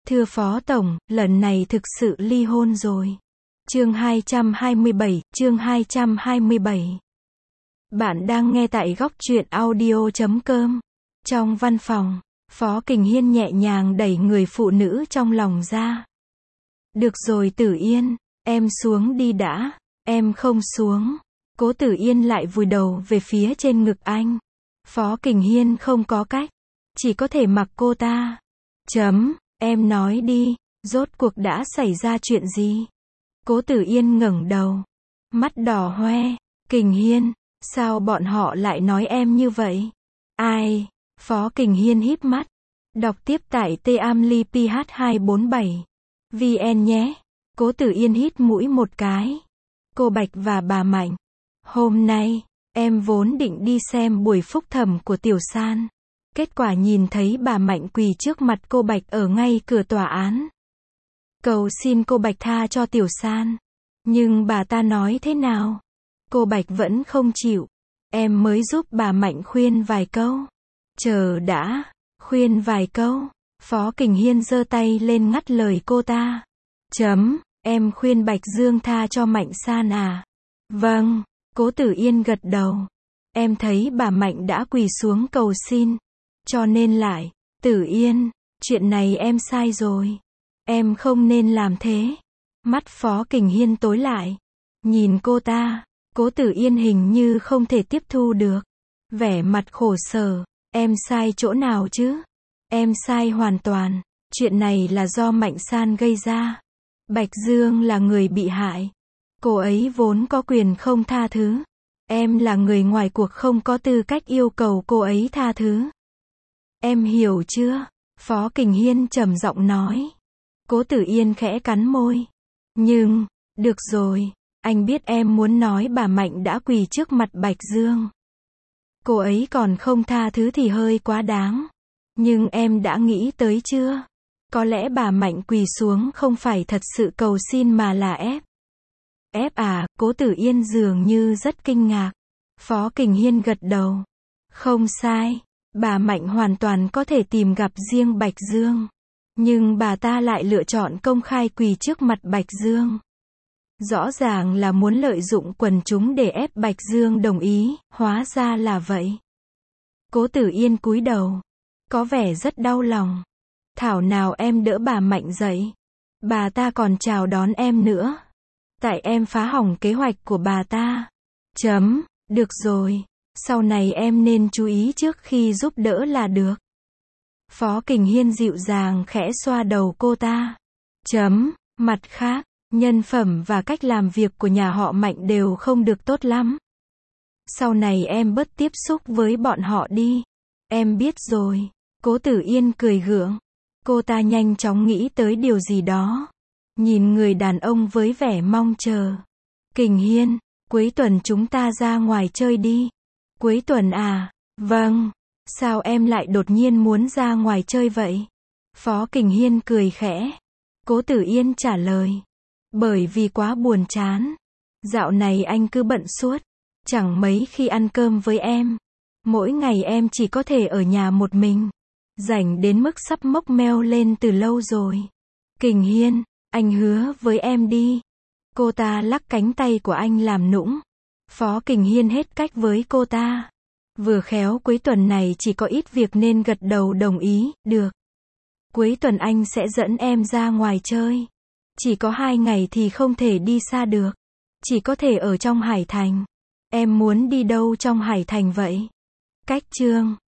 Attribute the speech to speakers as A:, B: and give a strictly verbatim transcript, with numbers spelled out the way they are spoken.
A: Thưa Phó Tổng, lần này thực sự ly hôn rồi. Chương hai trăm hai mươi bảy, chương hai trăm hai mươi bảy. Bạn đang nghe tại góc truyện audio chấm com. Trong văn phòng, Phó Kình Hiên nhẹ nhàng đẩy người phụ nữ trong lòng ra. Được rồi Tử Yên, em xuống đi đã. Em không xuống. Cố Tử Yên lại vùi đầu về phía trên ngực anh. Phó Kình Hiên không có cách, chỉ có thể mặc cô ta. Chấm, em nói đi, rốt cuộc đã xảy ra chuyện gì? Cố Tử Yên ngẩng đầu, mắt đỏ hoe. Kình Hiên, sao bọn họ lại nói em như vậy? Ai? Phó Kình Hiên híp mắt, đọc tiếp tại t a m l i p h hai bốn bảy vn nhé. Cố Tử Yên hít mũi một cái. Cô Bạch và bà Mạnh, hôm nay, em vốn định đi xem buổi phúc thẩm của Tiểu San. Kết quả nhìn thấy bà Mạnh quỳ trước mặt cô Bạch ở ngay cửa tòa án. Cầu xin cô Bạch tha cho Tiểu San. Nhưng bà ta nói thế nào? Cô Bạch vẫn không chịu. Em mới giúp bà Mạnh khuyên vài câu. Chờ đã, khuyên vài câu. Phó Kình Hiên giơ tay lên ngắt lời cô ta. Chấm, em khuyên Bạch Dương tha cho Mạnh San à? Vâng, Cố Tử Yên gật đầu. Em thấy bà Mạnh đã quỳ xuống cầu xin. Cho nên lại, Tử Yên, chuyện này em sai rồi. Em không nên làm thế. Mắt Phó Kình Hiên tối lại. Nhìn cô ta, Cố Tử Yên hình như không thể tiếp thu được. Vẻ mặt khổ sở. Em sai chỗ nào chứ? Em sai hoàn toàn. Chuyện này là do Mạnh San gây ra. Bạch Dương là người bị hại. Cô ấy vốn có quyền không tha thứ. Em là người ngoài cuộc không có tư cách yêu cầu cô ấy tha thứ. Em hiểu chưa? Phó Kình Hiên trầm giọng nói. Cố Tử Yên khẽ cắn môi. Nhưng, được rồi, anh biết em muốn nói bà Mạnh đã quỳ trước mặt Bạch Dương. Cô ấy còn không tha thứ thì hơi quá đáng. Nhưng em đã nghĩ tới chưa? Có lẽ bà Mạnh quỳ xuống không phải thật sự cầu xin mà là ép. Ép à? Cố Tử Yên dường như rất kinh ngạc. Phó Kình Hiên gật đầu. Không sai. Bà Mạnh hoàn toàn có thể tìm gặp riêng Bạch Dương. Nhưng bà ta lại lựa chọn công khai quỳ trước mặt Bạch Dương. Rõ ràng là muốn lợi dụng quần chúng để ép Bạch Dương đồng ý, hóa ra là vậy. Cố Tử Yên cúi đầu, có vẻ rất đau lòng. Thảo nào em đỡ bà Mạnh dậy. Bà ta còn chào đón em nữa. Tại em phá hỏng kế hoạch của bà ta. Chấm, được rồi. Sau này em nên chú ý trước khi giúp đỡ là được. Phó Kình Hiên dịu dàng khẽ xoa đầu cô ta. Chấm, mặt khác, nhân phẩm và cách làm việc của nhà họ Mạnh đều không được tốt lắm. Sau này em bớt tiếp xúc với bọn họ đi. Em biết rồi. Cố Tử Yên cười gượng. Cô ta nhanh chóng nghĩ tới điều gì đó. Nhìn người đàn ông với vẻ mong chờ. Kình Hiên, cuối tuần chúng ta ra ngoài chơi đi. Cuối tuần à? Vâng. Sao em lại đột nhiên muốn ra ngoài chơi vậy? Phó Kình Hiên cười khẽ. Cố Tử Yên trả lời. Bởi vì quá buồn chán. Dạo này anh cứ bận suốt. Chẳng mấy khi ăn cơm với em. Mỗi ngày em chỉ có thể ở nhà một mình. Rảnh đến mức sắp mốc meo lên từ lâu rồi. Kình Hiên, anh hứa với em đi. Cô ta lắc cánh tay của anh làm nũng. Phó Kình Hiên hết cách với cô ta. Vừa khéo cuối tuần này chỉ có ít việc nên gật đầu đồng ý, được. Cuối tuần anh sẽ dẫn em ra ngoài chơi. Chỉ có hai ngày thì không thể đi xa được. Chỉ có thể ở trong Hải Thành. Em muốn đi đâu trong Hải Thành vậy? Cách Chương